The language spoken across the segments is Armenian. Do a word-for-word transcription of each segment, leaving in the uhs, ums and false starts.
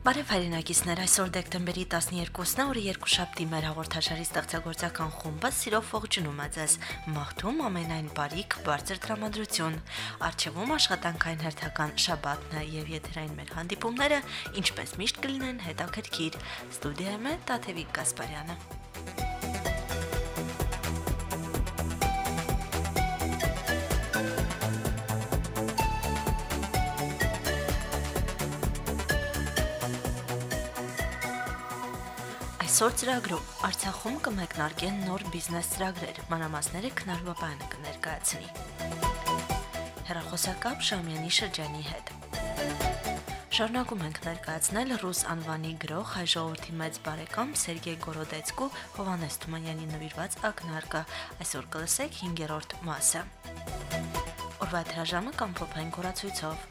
Բարև հայրենակիցներ, այսօր դեկտեմբերի տասներկուսն է, օրը երկուշաբթի մեր հաղորդաշարի ստեղծագործական խումբը սիրով ողջունում է ձեզ, մաղթում ամենայն բարիք, բարձր տրամադրություն, առջևում աշխատանքային հերթական շաբաթն է եւ եթերային մեր հանդիպումները, ինչպես միշտ կլինեն հետաքրքիր։ Ստուդիայում է Տաթևիկ Գասպարյանը։ Այսօր ծրագրում Արցախում կմեկնարկեն նոր բիզնես ծրագրեր, մանրամասները Քնար Բաբայանը կներկայացնի։ Հեռախոսակապ Շամյանի շրջանի հետ։ Շարունակում ենք ներկայացնել ռուս անվանի գրող հայ ժողովրդի մեծ բարեկամ Սերգեյ Գորոդեցկու Հովհաննես Թումանյանի նվիրված ակնարկը։ Այսօր կլսեք հինգերորդ մասը։ Օրվա հրաժամը կամփոփենք օրացույցով։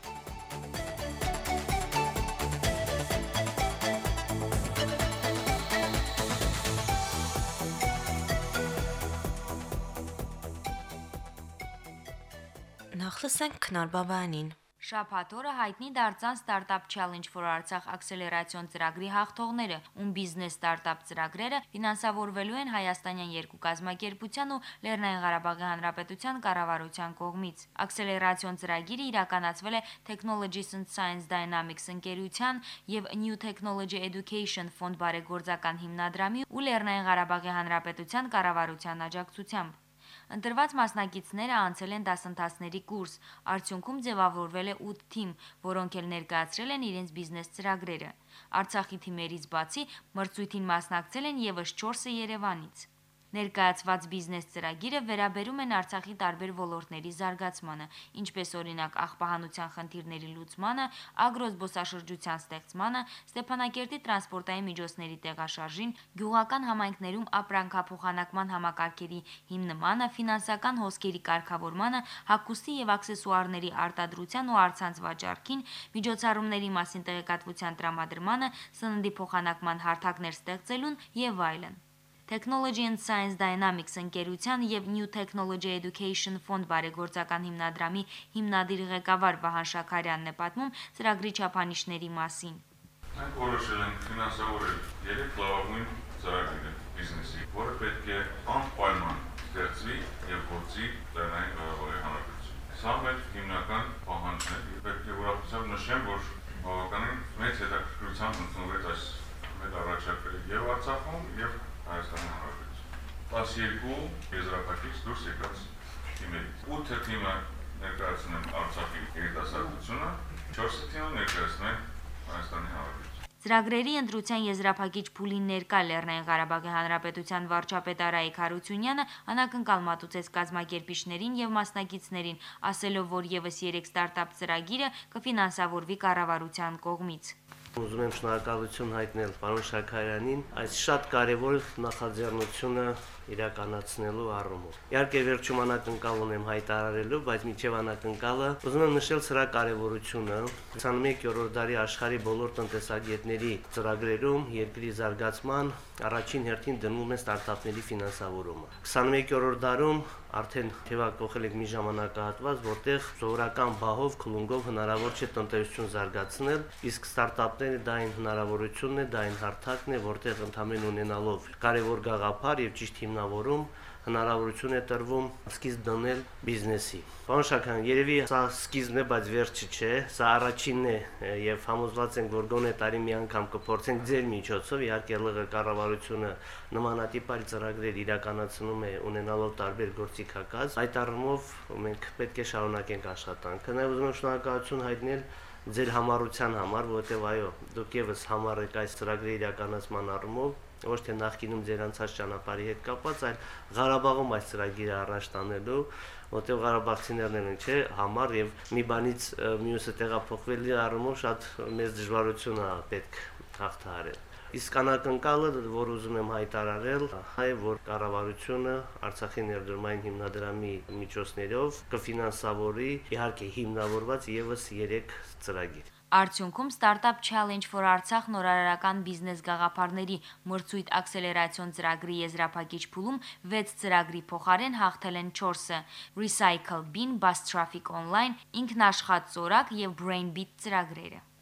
Նախ լսենք Քնար Բաբայանին։ Շաբաթ օրը հայտնի դարձան Startup Challenge for Artsakh ակսելերացիոն ծրագրի հաղթողները, ում բիզնես ստարտափ ծրագրերը ֆինանսավորվելու են հայաստանյան երկու կազմակերպության ու Լեռնային Ղարաբաղի Հանրապետության կառավարության կողմից։ Ակսելերացիոն ծրագիրը իրականացվել է Technologies and Science Dynamics ընկերության եւ New Technology Education Fund բարեգործական հիմնադրամի ու Լեռնային Ղարաբաղի Հանրապետության կառավարության աջակցությամբ։ Ընտրված մասնակիցները անցել են դասընթացների կուրս, արդյունքում ձևավորվել է ութ թիմ, որոնք էլ ներկայացրել են իրենց բիզնես ծրագրերը։ Արցախի թիմերից բացի մրցույթին մասնակցել են եւս չորսը Երևանից։ Ներկայացված բիզնես ծրագիրը վերաբերում են Արցախի տարբեր ոլորտների զարգացմանը, ինչպես օրինակ աղբահանության խնդիրների լուծմանը, ագրոզբոսաշրջության ստեղծմանը, Ստեփանակերտի տրանսպորտային միջոցների տեղաշարժին, գյուղական համայնքներում ապրանքափոխանակման համակարգերի հիմնմանը, ֆինանսական հոսքերի կարգավորմանը, հագուստի եւ աքսեսուարների արտադրության ու առցանց վաճառքին, միջոցառումների մասին տեղեկատվության տրամադրմանը, սննդի փոխանակման հարթակներ ստեղծելուն եւ այլն։ Technology and Science Dynamics ընկերության եւ New Technology Education Fund բարեգործական հիմնադրամի հիմնադիր ղեկավար Վահան Շաքարյանն է պատմում ծրագրի չափանիշների մասին։ Մենք որոշել ենք ֆինանսավորել երեք լավագույն ծրագրերը բիզնեսի, որը պետք է անպայման ստեղծվի եւ գործի Լեռնային Ղարաբաղի Հանրապետությունում։ Սա մեր հիմնական պահանջն է։ Պետք է ուրախությամբ նշեմ, որ բավականին մեծ հետաքրքրությամբ ընդունվեց այս մեր առաջարկը եւ Արցախում եւ Հայաստանի Հանրապետությունում։ տասներկու եզրափակիչ դուրս եկած թիմերից։ ութ թիմը ներկայացնում են Արցախի երիտասարդությունը, չորս թիմը ներկայացնում են Հայաստանի Հանրապետությունը։ Ծրագրերի ընտրության եզրափակիչ փուլին ներկա Լեռնային Ղարաբաղի Հանրապետության վարչապետ Արայիկ Հարությունյանը անակնկալ մատուցեց կազմակերպիչներին եւ մասնակիցներին, ասելով, որ եւս երեք ստարտափ ծրագիրը կֆինանսավորվի կառավարության կողմից։ Ուզում եմ շնորհակալություն հայտնել պարոն Շաքարյանին այս շատ կարևոր նախաձեռնությունը իրականացնելու առումով։ Իհարկե վերջում անակնկալ ունեմ հայտարարելու, բայց միջև անակնկալը ուզում եմ նշել սրա կարևորությունը։ քսաներկերորդ դարի աշխարհի բոլոր տնտեսագետների ծրագրերում երկրի զարգացման առաջին հերթին դնում են ստարտափների ֆինանսավորումը։ քսաներկերորդ դարում արդեն թեվակողել եք մի ժամանակահատված, որտեղ սովորական բահով, քլունգով հնարավոր չէ տնտեսություն զարգացնել, իսկ ստարտափները դա այն հնարավորությունն է, դա այն հարթակն է, որտեղ ընդհանրեն ունենալով կարևոր գաղափար եւ ճիշտ հիմնավորում հնարավորություն է տրվում սկիզբ դնել բիզնեսի։ Պարոն Շաքարյան, երևի սա սկիզբն է, բայց վերջը չէ, սա առաջինն է եւ համոզված ենք, որ գոնե տարի մի անգամ կփորձենք ձեր միջոցով, իհարկե ԼՂ կառավարությունը նմանատիպ այլ ծրագրեր իրականացնում է ունենալով տարբեր գործիքակաց, այդ առումով մենք պետք է շարունակենք աշխատանքը։ Նաեւ ուզում եմ շնորհակալություն հայտնել ձեր համառության համար, որովհետև այո, դուք եւս համառ եք այս ծրագրի իրականացման առումով, ոչ թե նախկինում ձեր անցած ճանապարհի հետ կապված, այլ Ղարաբաղում այս ծրագիրը առաջ տանելու, որովհետև ղարաբաղցիներն են, չէ, համառ եւ մի բանից մյուսը տեղափոխվելի առումով շատ մեծ դժվարություն է պետք հաղթահարել։ Իսկ անակնկալը, որ ուզում եմ հայտարարել, այ որ կառավարությունը Արցախի ներդրումային հիմնադրամի միջոցներով կֆինանսավորի իհարկե հիմնավորված եւս երեք ծրագիր։ Արդյունքում Startup Challenge for Artsakh նորարարական բիզնես գաղափարների մրցույթ ակսելերացիոն ծրագրի եզրափակիչ փուլում վեց ծրագրի փոխարեն հաղթել են չորսը՝ Recycle Bin, Bus Traffic Online, Ինքնաշխատ ծորակ եւ Brainbeat ծրագրերը։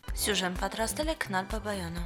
Սյուժեն պատրաստել է Քնար Բաբայանը։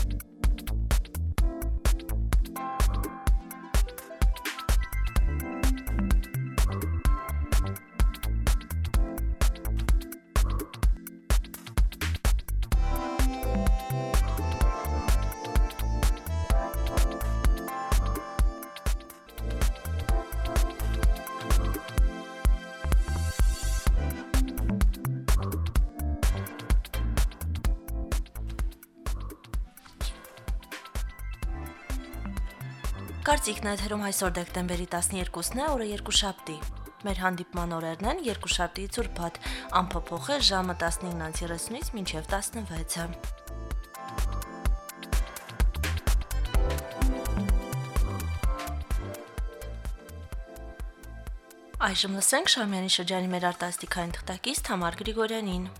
Կարծիքն եթերում այսօր դեկտեմբերի տասներկուսն է, օրը երկուշաբթի։ Մեր հանդիպման օրերն են երկուշաբթիից ուրբաթ, անփոփոխ է ժամը տասնինը երեսունից մինչև տասնվեցը։ Այժմ լսենք Շամյանի շրջանի մեր արտասթիկային թղթակից Թամար Գրիգորյանին։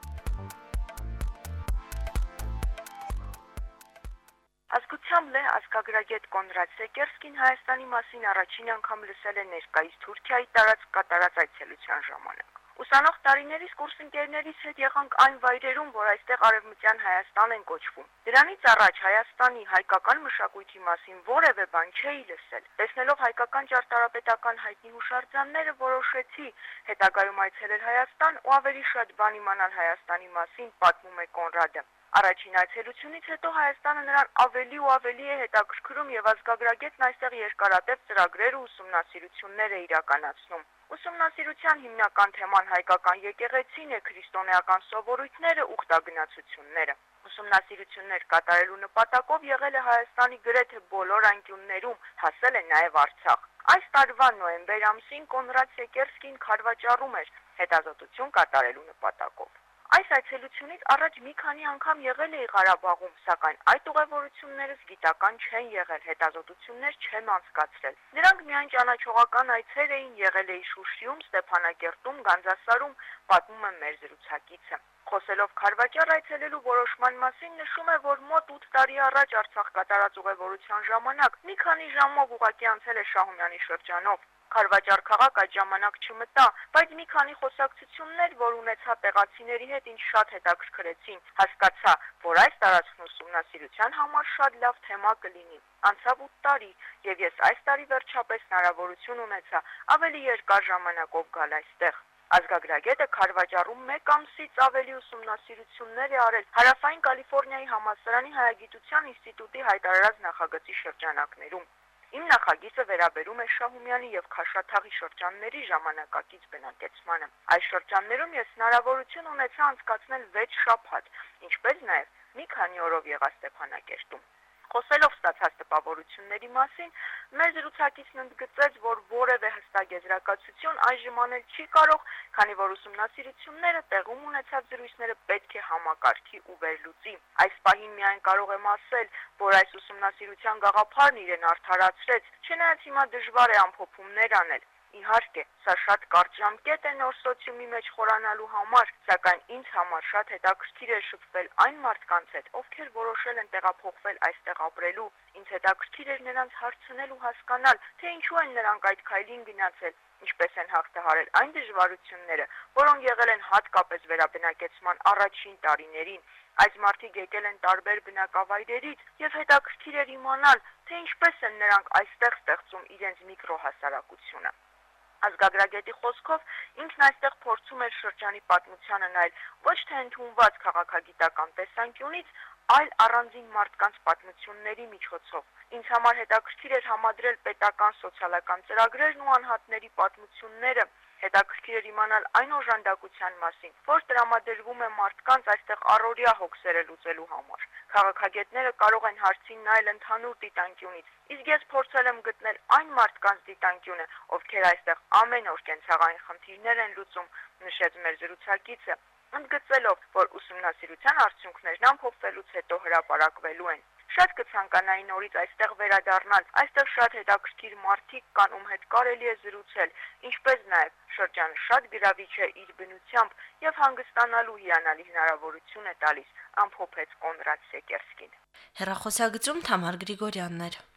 Ազգությամբ լե ազգագրագետ Կոնրադ Սեկերսկին Հայաստանի մասին առաջին անգամ լսել է ներկայիս Թուրքիայի տարածք կատարած այցելության ժամանակ։ Ուսանող տարիներից կուրսընկերներից հետ եղանք այն վայրերում, որ այստեղ Արևմտյան Հայաստան են կոչվում։ Դրանից առաջ Հայաստանի հայկական մշակույթի մասին որևէ բան չէի լսել։ Տեսնելով հայկական ճարտարապետական հայտնի հուշարձանները, որոշեցի հետագայում այցելել Հայաստան ու ավելի շատ բան իմանալ Հայաստանի մասին, պատմում է Կոնրադը։ Առաջին այցելությունից հետո Հայաստանը նրան ավելի ու ավելի է հետաքրքրում եւ ազգագրագետն այստեղ երկարատև ծրագրեր ու ուսումնասիրություններ է իրականացնում։ Ուսումնասիրության հիմնական թեման հայկական եկեղեցին է, քրիստոնեական սովորույթները, ուխտագնացությունները։ Ուսումնասիրություններ կատարելու նպատակով եղել է Հայաստանի գրեթե բոլոր անկյուններում, հասել է նաեւ Արցախ։ Այս տարվա նոյեմբեր ամսին Կոնրադ Սեկերսկին քարվաճառում էր հետազոտություն կատարելու նպատակով։ Այս այցելությունից առաջ մի քանի անգամ եղել էի Ղարաբաղում, սակայն այդ ուղևորություններս գիտական չեն եղել, հետազոտություններ չեմ անցկացրել։ Նրանք միայն ճանաչողական այցեր էին, եղել էի Շուշիում, Ստեփանակերտում, Գանձասարում, պատմում է մեր զրուցակիցը։ Խոսելով քարվաճառ այցելելու որոշման մասին նշում է, որ մոտ ութ տարի առաջ Արցախ կատարած ուղևորության ժամանակ մի քանի ժամով ուղղակի անցել է Շահումյանի շրջանով։ Քարվաճառ քաղաք այդ ժամանակ չմտա, բայց մի քանի խոսակցություններ, որ ունեցա տեղացիների հետ, ինձ շատ հետաքրքրեցին, հասկացա, որ այս տարածքն ուսումնասիրության համար շատ լավ թեմա կլինի։ Անցավ ութ տարի, եւ ես այս տարի վերջապես հնարավորություն ունեցա ավելի երկար ժամանակով գալ այստեղ։ Ազգագրագետը քարվաճառում մեկ ամսից ավելի ուսումնասիրություններ է արել Հարավային Կալիֆոռնիայի համալսարանի հայագիտության ինստիտուտի հայտարարած նախագծի շրջանակներում։ Իմ նախագիծը վերաբերում է Շահումյանի եւ Քաշաթաղի շրջանների ժամանակակից բնակեցմանը։ Այս շրջաններում ես հնարավորություն ունեցա անցկացնել վեց շաբաթ, ինչպես նաեւ մի քանի օրով եղա Ստեփանակերտում։ Խոսելով ստացած տպավորությունների մասին, մեր զրուցակիցն ընդգծեց, որ որևէ հստակ եզրակացություն այժմ անել չի կարող, քանի որ ուսումնասիրությունները տեղում ունեցած զրույցները պետք է համակարգի ու վերլուծի։ Այս պահին միայն կարող եմ ասել, որ այս ուսումնասիրության գաղափարն իրեն արդարացրեց, չնայած հիմա դժվար է ամփոփումներ անել։ Իհարկե, սա շատ կարճ ժամկետ է նոր սոցիումի մեջ խորանալու համար, սակայն ինձ համար շատ հետաքրքիր է շփվել այն մարդկանց հետ, ովքեր որոշել են տեղափոխվել այստեղ ապրելու։ Ինձ հետաքրքիր էր նրանց հարցնել ու հասկանալ, թե ինչու են նրանք այդ քայլին գնացել, ինչպես են հաղթահարել այն դժվարությունները, որոնք եղել են հատկապես վերաբնակեցման առաջին տարիներին։ Այս մարդիկ եկել են տարբեր բնակավայրերից եւ հետաքրքիր էր իմանալ, թե ինչպես են նրանք այստեղ ստեղծում իրենց միկրոհասարակությունը։ Ազգագրագետի խոսքով ինքն այստեղ փորձում էր շրջանի պատմությանը նայել ոչ թե ընդունված քաղաքագիտական տեսանկյունից, այլ առանձին մարդկանց պատմությունների միջոցով։ Ինձ համար հետաքրքիր էր համադրել պետական սոցիալական ծրագրերն ու անհատների պատմությունները, հետաքրքիր էր իմանալ այն օժանդակության մասին, որ տրամադրվում է մարդկանց այստեղ առօրյա հոգսերը լուծելու համար։ Քաղաքագետները կարող են հարցին նայել ընդհանուր դիտանկյունից, իսկ ես փորձել եմ գտնել այն մարդկանց դիտանկյունը, ովքեր այստեղ ամեն օր կենցաղային խնդիրներ են լուծում, նշեց մեր զրուցակիցը, ընդգծելով, որ ուսումնասիրության արդյունքներն ամփոփվելուց հետո հրապարակվելու են։ Շատ կցանկանայի նորից այստեղ վերադառնալ, այստեղ շատ հետաքրքիր մարդիկ կան, ում հետ կարելի է զրուցել, ինչպես նաև շրջանը շատ գրավիչ է իր բնությամբ եւ հանգստանալու հիանալի հնարավորություն է տալիս, ամփոփեց Կոնրադ Սեկերսկին։ Հեռախոսագծում Թամար Գրիգորյանն էր։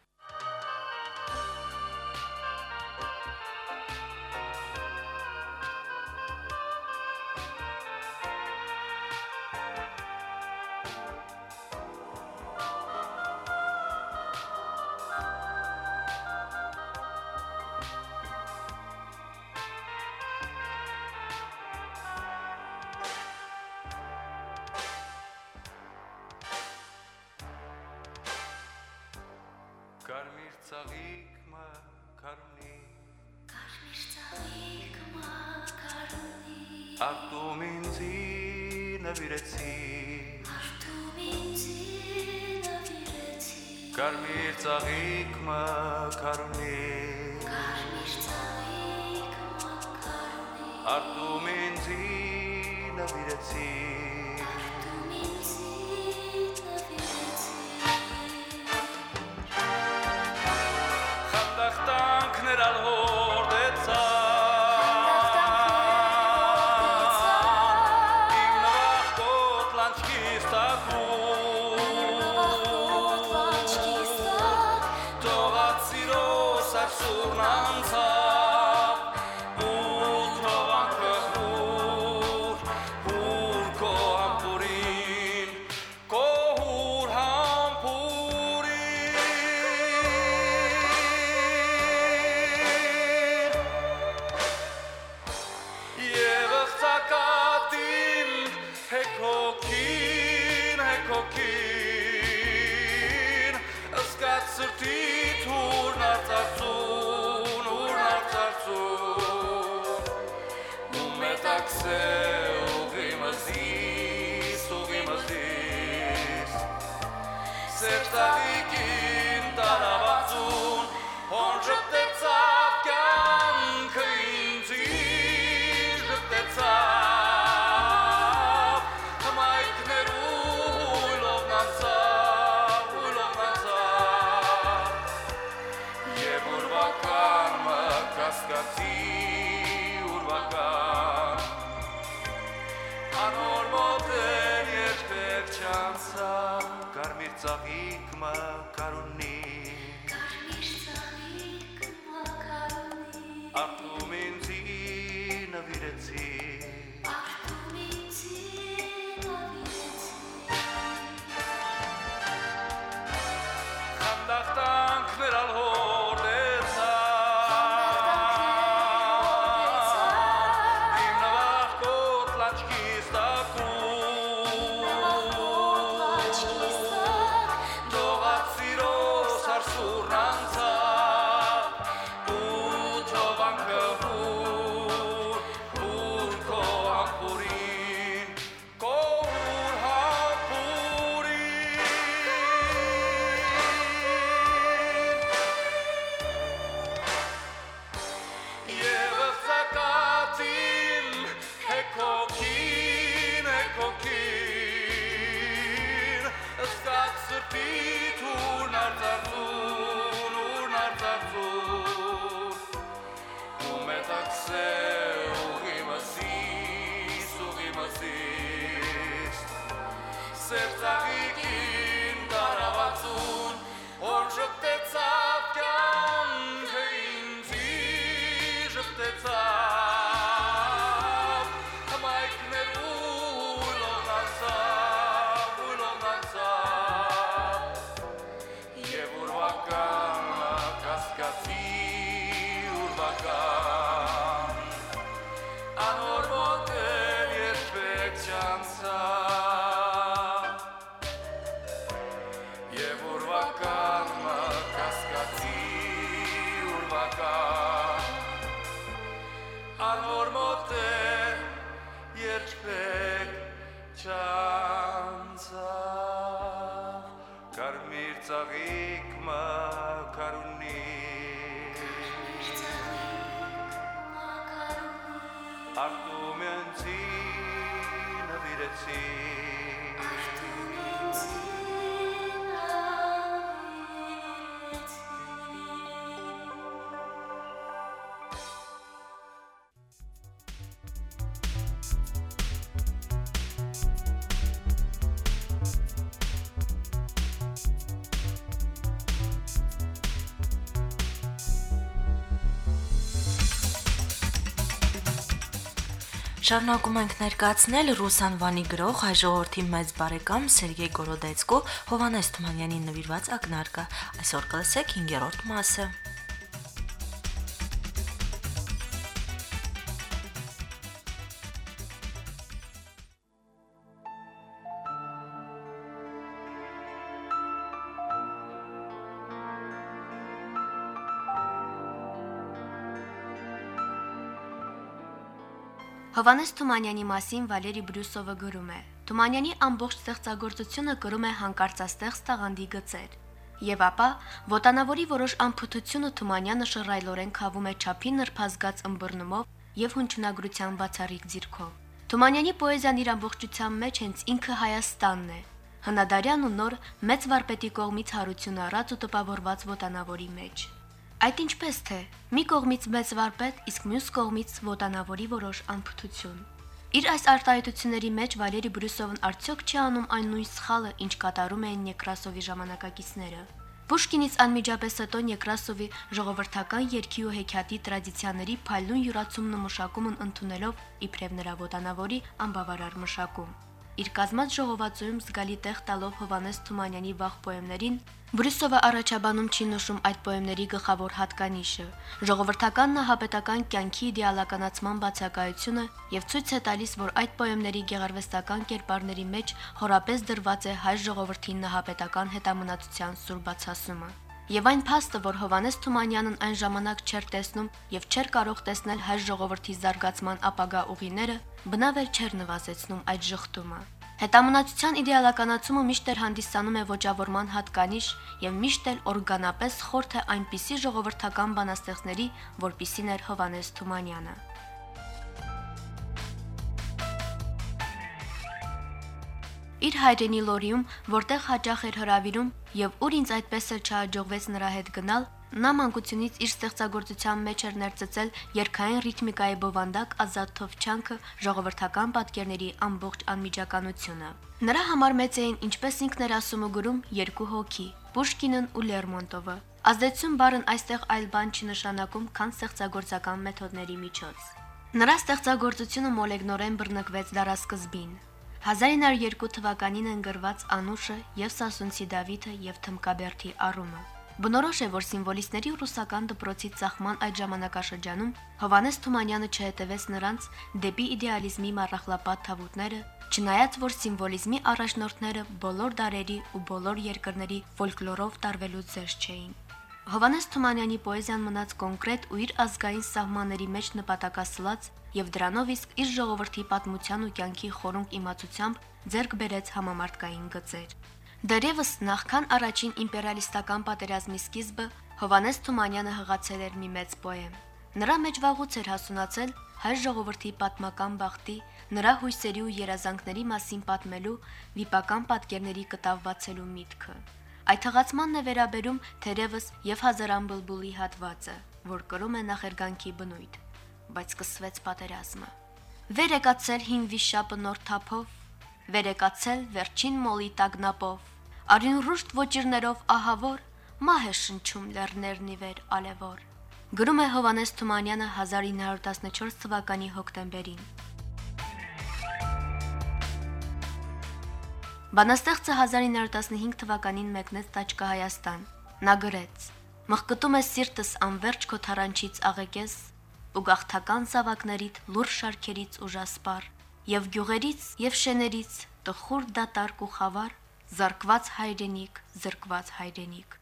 ծաղիկ մակարունի Կարմիր ծաղիկ մակարունի Արտում ինձի նվիրեցի Արտում ինձի նվիրեցի Կարմիր ծաղիկ մակարունի Կարմիր ծաղիկ մակարունի Արտում ինձի նվիրեցի Արտում ինձի նվիրեցի Խանդախտանքներ ալ հորդեցա Իմ նվախկոտ լանչկիս տակում Թողած սիրո սարսուրն անցավ Ու թողանքը հուր, հուր քո համպուրին Քո հուր համպուրին Եվ ըղծակատին հեքոքին, հեքոքին Ըսկաց սրտիտ հուրն արծարծուն, հուրն արծարծուն Ու մետաքսե ուղի մզիս, ուղի մզիս Սերտավիկին տարավացուն Հոն ժպտեցավ կյանքը ինձի ժպտեցավ Հմայքներու հույլով նանցավ, հույլով նանցավ Եվ ուրվական մկասկացի ուրվական Անոր մոտեն երբեք չանցավ Կարմիր ծաղիկ մակարունի Կարմիր ծաղիկ մակարունի Արտում ինձի նվիրեցի Արտում ինձի նվիրեցի Խանդախտանքներ ալ հորդեցա Իմ նվախկոտ լանչկիս տակում Թողած սիրո սարսուրն անցավ Ու թողանքը հուր, հուր քո համպուրին Քո հուր համպուրին Եվ ըղծակատին հեքոքին, հեքոքին Ըսկաց սրտիտ հուրն արծարծուն, հուրն արծարծուն Ու մետաքսե ուղի մզիս, ուղի մզիս Սերտավիկին տարավացուն Հոր ժպտեցավ կյանքը ինձի ժպտեցավ Հմայքներու հույլով նանցավ, հույլով նանցավ Եվ ուրվական մկասկացի ուրվական Անոր մոտեն երբեք չանցավ Եվ ուրվական մկասկացի ուրվական Անոր մոտեն երբեք չանցավ Կարմիր ծաղիկ մակարունի Արտում ինձի նվիրեցի Շարունակում ենք ներկայացնել ռուս անվանի գրող հայ ժողովրդի մեծ բարեկամ Սերգեյ Գորոդեցկու Հովհաննես Թումանյանին նվիրված ակնարկը։ Այսօր կլսեք հինգերորդ մասը։ Հովանես Թումանյանի մասին Վալերի Բրյուսովը գրում է. Թումանյանի ամբողջ ստեղծագործությունը կրում է հանկարծաստեղծ տաղանդի գծեր։ Եվ ապա Ոտանավորի որոշ անփութությունը Թումանյանը շռայլորեն քավում է չափի նրբազգաց ըմբռնումով եւ հնչյունագրության բացառիկ ձիրքով։ Թումանյանի պոեզիան իր ամբողջության մեջ հենց ինքը Հայաստանն է։ Հնադարյան ու նոր մեծ վարպետի կողմից հարություն առած ու տպավորված Ոտանավորի մեջ։ Այդ ինչպես թե մի կողմից մեծ վարպետ, իսկ մյուս կողմից Ոտանավորի որոշ անփութություն։ Իր այս արտահայտությունների մեջ Վալերի Բրյուսովն արդյոք չի անում այն նույն սխալը, ինչ կատարում էին Նեկրասովի ժամանակակիցները։ Պուշկինից անմիջապես հետո Նեկրասովի ժողովրդական երգի ու հեքիաթի տրադիցիաների փայլուն յուրացումն ու մշակումն ընդունելով իբրև նրա Ոտանավորի անբավարար մշակում։ Իր կազմած ժողովածուում զգալի տեղ տալով Հովանես Թումանյանի վաղ պոեմներին, Բրյուսովը առաջաբանում չի նշում այդ պոեմների գլխավոր հատկանիշը՝ ժողովրդական նահապետական կյանքի իդեալականացման բացակայությունը եւ ցույց է տալիս, որ այդ պոեմների գեղարվեստական կերպարների մեջ հորապես դրված է հայ ժողովրդի նահապետական հետամնացության սուր բացասումը։ Եվ այն փաստը, որ Հովանես Թումանյանն այն ժամանակ չէր տեսնում եւ չէր կարող տեսնել հայ ժողովրդի զարգացման ապագա ուղիները, բնավ էլ չէր նվազեցնում այդ ժխտումը։ Հետամնացության իդեալականացումը միշտ էլ հանդիսանում է ոճավորման հատկանիշ եւ միշտ էլ օրգանապես խորթ է այնպիսի ժողովրդական բանաստեղծների, որպիսին էր Հովանես Թումանյանը։ Իր հայրենի Լորիում, որտեղ հաճախ էր հրավիրում եւ ուր ինձ այդպես էլ չհաջողվեց նրա հետ գնալ, նա մանկությունից իր ստեղծագործության մեջ էր ներծծել երգային ռիթմիկայի բովանդակ ազատ թովչանքը, ժողովրդական պատկերների ամբողջ անմիջականությունը։ Նրա համար մեծ էին, ինչպես ինքն էր ասում ու գրում, երկու հոգի՝ Պուշկինն ու Լերմոնտովը։ Ազդեցություն բառն այստեղ այլ բան չի նշանակում, քան ստեղծագործական մեթոդների միջոց։ Նրա ստեղծագործությունը մոլեգնորեն բռնկվեց դարասկզբին։ հազար ինը հարյուր երկու թվականին են գրված Անուշը եւ Սասունցի Դավիթը եւ Թմկաբերդի առումը։ Բնորոշ է, որ սիմվոլիստների ռուսական դպրոցի ծախման այդ ժամանակաշրջանում Հովանես Թումանյանը չհետևեց նրանց դեպի իդեալիզմի մառախլապատ թավուտները, չնայած որ սիմվոլիզմի առաջնորդները բոլոր դարերի ու բոլոր երկրների ֆոլկլորով տարվելու ձեզ չէին։ Հովանես Թումանյանի պոեզիան մնաց կոնկրետ ու իր ազգային սահմանների մեջ նպատակասլաց եւ դրանով իսկ իր ժողովրդի պատմության ու կյանքի խորունկ իմացությամբ ձեռք բերեց համամարտկային գծեր։ Դեռևս նախքան առաջին իմպերիալիստական պատերազմի սկիզբը Հովանես Թումանյանը հղացել էր մի մեծ պոեմ։ Նրա մեջ վաղուց էր հասունացել հայ ժողովրդի պատմական բախտի, նրա հույսերի ու երազանքների մասին պատմելու, վիպական պատկերների կտավ բացելու միտքը։ Այդ հղացմանն է վերաբերում թերևս եւ Հազարան բլբուլի հատվածը, որ կրում է նախերգանքի բնույթ, բայց սկսվեց պատերազմը։ Վեր եկացել հին վիշապը նոր թափով, վեր եկացել վերջին մոլի տագնապով, արին ռուշտ ոճիրներով ահավոր, մահ է շնչում լեռներն ի վեր ալևոր։ Գրում է Հովանես Թումանյանը հազար ինը հարյուր տասնչորս թվականի հոկտեմբերին։ Բանաստեղծը հազար ինը հարյուր տասնհինգ թվականին մեկնեց Տաճկա Հայաստան։ Նա գրեց. «Մխկտում է սիրտս անverջ քո թարանչից աղեկես, ու գաղթական զավակներիդ լուր շարքերից ուժասպար, եւ գյուղերից եւ շեներից տխուր դատարկ ու խավար, զարկված հայրենիք, զրկված հայրենիք»։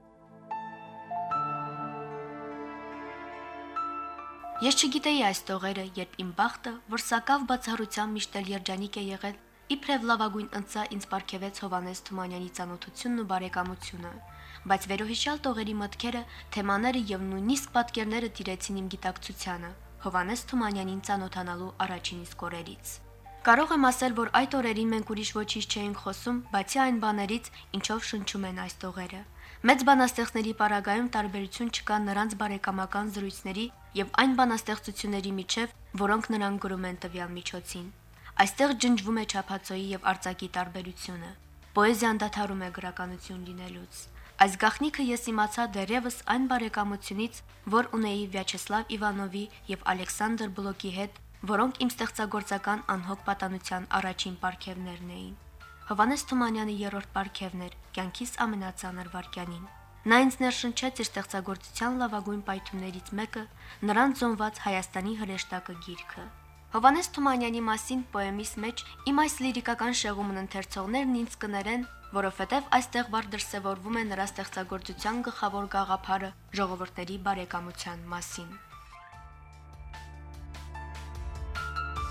Ես չգիտեի այս տողերը, երբ իմ բախտը, որ սակավ բացառությամբ միշտ էլ երջանիկ է եղել, իբրև լավագույն ընծա ինձ պարգևեց Հովանես Թումանյանի ծանոթությունն ու բարեկամությունը, բայց վերոհիշյալ տողերի մտքերը, թեմաները եւ նույնիսկ պատկերները տիրեցին իմ գիտակցությանը Հովանես Թումանյանին ծանոթանալու առաջին իսկ օրերից։ Կարող եմ ասել, որ այդ օրերին մենք ուրիշ ոչինչ չէինք խոսում, բացի այն բաներից, ինչով շնչում են այս տողերը։ Մեծ բանաստեղծների պարագայում տարբերություն չկա նրանց բարեկամական զրույցների եւ այն բանաստեղծությունների միջև, որոնք նրանք գրում են տվյալ միջոցին։ Այստեղ ջնջվում է չափածոյի եւ արձակի տարբերությունը։ Պոեզիան դադարում է գրականություն լինելուց։ Այս գաղտնիքը ես իմացա դեռևս այն բարեկամությունից, որ ունեի Վյաչեսլավ Իվանովի եւ Ալեքսանդր Բլոկի հետ, որոնք իմ ստեղծագործական անհոգ պատանության առաջին պարգևներն էին։ Հովանես Թումանյանի երրորդ պարգևն էր, կյանքիս ամենածանր վայրկյանին։ Նա ինձ ներշնչեց իր ստեղծագործության լավագույն պայթյուններից մեկը, նրան ծնված Հայաստանի հրեշտակը գիրքը։ Հովանես Թումանյանի մասին պոեմիս մեջ իմ այս լիրիկական շեղումն ընթերցողներն ինձ կներեն, որովհետև այստեղ վառ դրսևորվում է նրա ստեղծագործության գլխավոր գաղափարը ժողովուրդների բարեկամության մասին։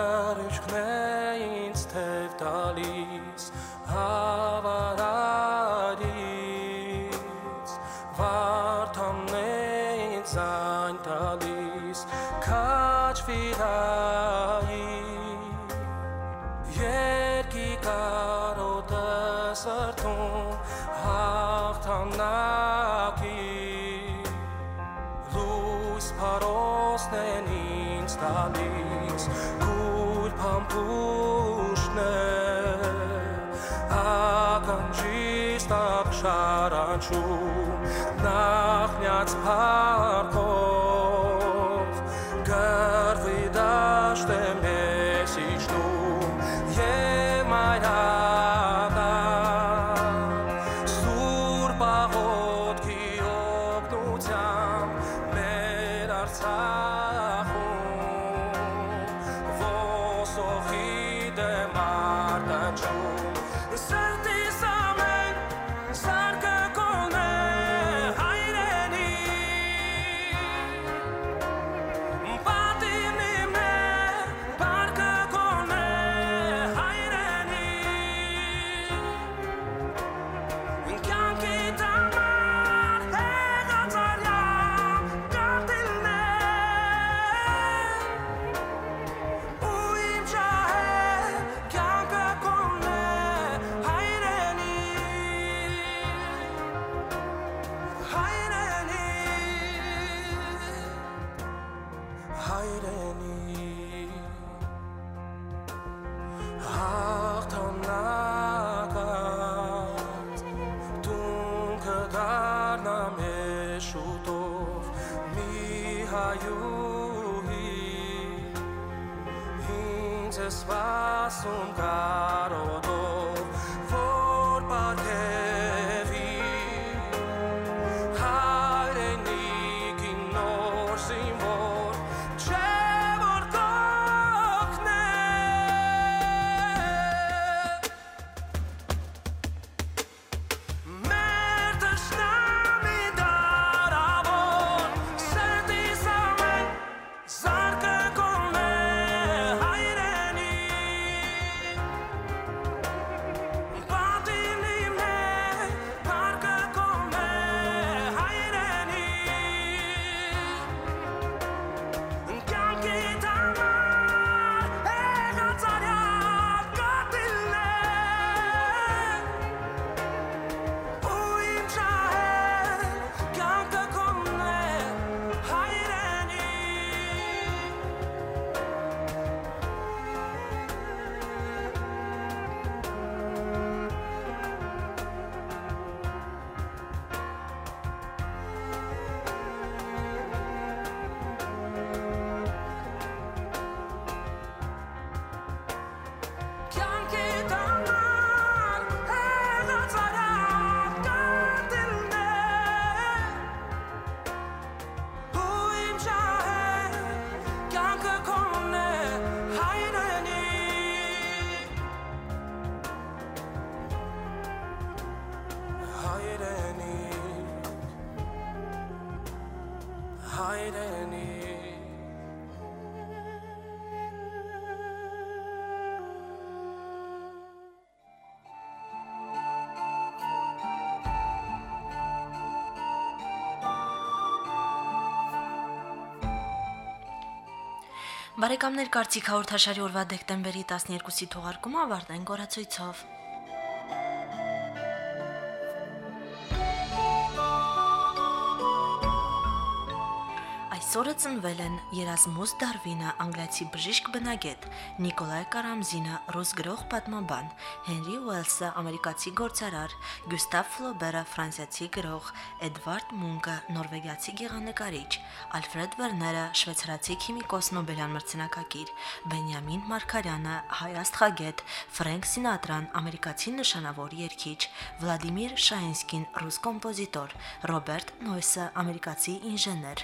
Արիշքն է ինձ թև տալիս հավարարից Վարդանն է ինձ այն տալիս քաչ վիրայի Երկի կարոտը սրտում հաղթանակի Լույս փարոսն են ինձ տալիս Կույր փամփուշն է Ականջիս տակ շարանչում Նախնյաց փառքով Գրվի դաշտ եմ ես իջնում Եվ մայրական Սուրբ աղոթքի օգնությամբ Մեր Արցախում Ոսոխի դեմ արտանչում Սրտիս ամեն սարկը կոն է հայրենի Պատիվն իմ է պարկը կոն է հայրենի Կյանքի տամար հեղածարյա կարտիլն է Ու իմ շահեր կյանքը կոն է հայրենի Հայրենի Հայրենի Հաղթանակած Դունքը դառնամ ես շուտով մի հայուհի Ինձ է սպասում կարոտով որ պարգևի Հայրենիքին նոր զինվոր չէ որ կօգնե Մեր թշնամի դարավոր սրտիս ամեն զարկը կոն է հայրենի Պատիվն իմ է պարկը կոն է հայրենի Կյանքի տամար հեղածարյա կարտիլն է Ու իմ շահեր կյանքը կոն է հայրենի Կյանքի տամար հեղածարյա կարտիլն է Ու իմ շահեր կյանքը կոն է հայրենի Հայրենի Հայրենի Բարեկամներ, Կարծիք հաղորդաշարի օրվա դեկտեմբերի տասներկուսի թողարկումը ավարտենք օրացույցով։ Այսօրը ծնվել են Երազմուս Դարվինը, անգլիացի բժիշկ բնագետ, Նիկոլայ Կարամզինը, ռուս գրող պատմաբան, Հենրի Ուելսը, ամերիկացի գործարար, Գյուստավ Ֆլոբերը, ֆրանսիացի գրող, Էդվարդ Մունկը, նորվեգիացի գեղանկարիչ, Ալֆրեդ Վերները, շվեյցարացի քիմիկոս Նոբելյան մրցանակակիր, Բենյամին Մարկարյանը, հայ աստղագետ, Ֆրենկ Սինատրան, ամերիկացի նշանավոր երգիչ, Վլադիմիր Շայինսկին, ռուս կոմպոզիտոր, Ռոբերտ Նոյսը, ամերիկացի ինժեներ։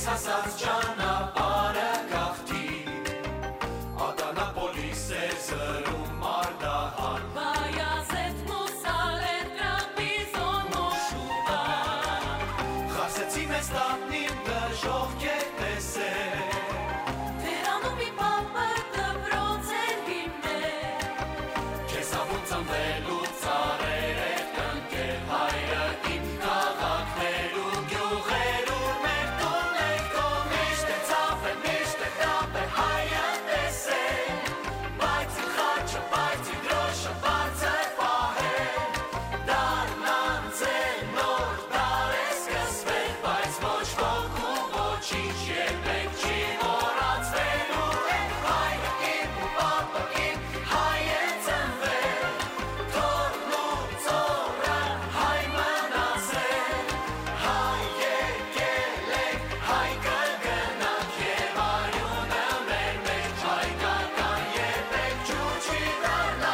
հասած ճանապարհը գաղթի Ադանապոլիս է զրում մարդահան Баязет մուսալետ տրապիզոն մոշուվա Խասեցի մեզ տապնիմ դժող կետես է Վերանում մի պապը դպրոց է հիմնել Քեզ ավուն ծնվելու ծառեր է տնկել հայրը իմ քաղաքներու գյուղերու մեր տունեք քո միշտ է ցավ է միշտ է տապ է հայը տեսել Բայց իմ խաչը, բայց իմ դրոշը բարձր պահել Դառնան ձեր նոր դար է սկսվել Բայց ոչ ոք ու ոչինչ երբեք չի մոռացվելու Էն հայը իմ ու պապը իմ հայ է ծնվել Թորն ու ծորը հայ մնացել Հայ եկել եք, հայ կգնանք և արյունը մեր մեջ Հայկական երբեք ջուջի դառնա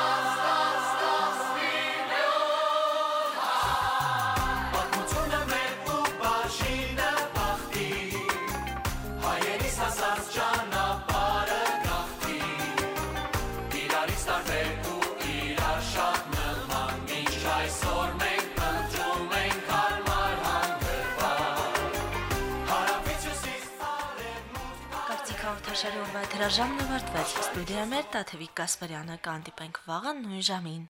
Պատմությունը մեր ու բաժինը բախտի Հայերիս հասած ճանապարհը գաղթի Իրարից տարբեր ու իրար շատ նման Մինչ այսօր մենք ընտրում ենք հարմար հանգրվան Հարավից հյուսիս արևմուտք Կարծիք հաղորդաշարի օրվա եթերաժամն ավարտվեց։ Ստուդիայում էր Տաթևիկ Գասպարյանը, կհանդիպենք վաղը նույն ժամին։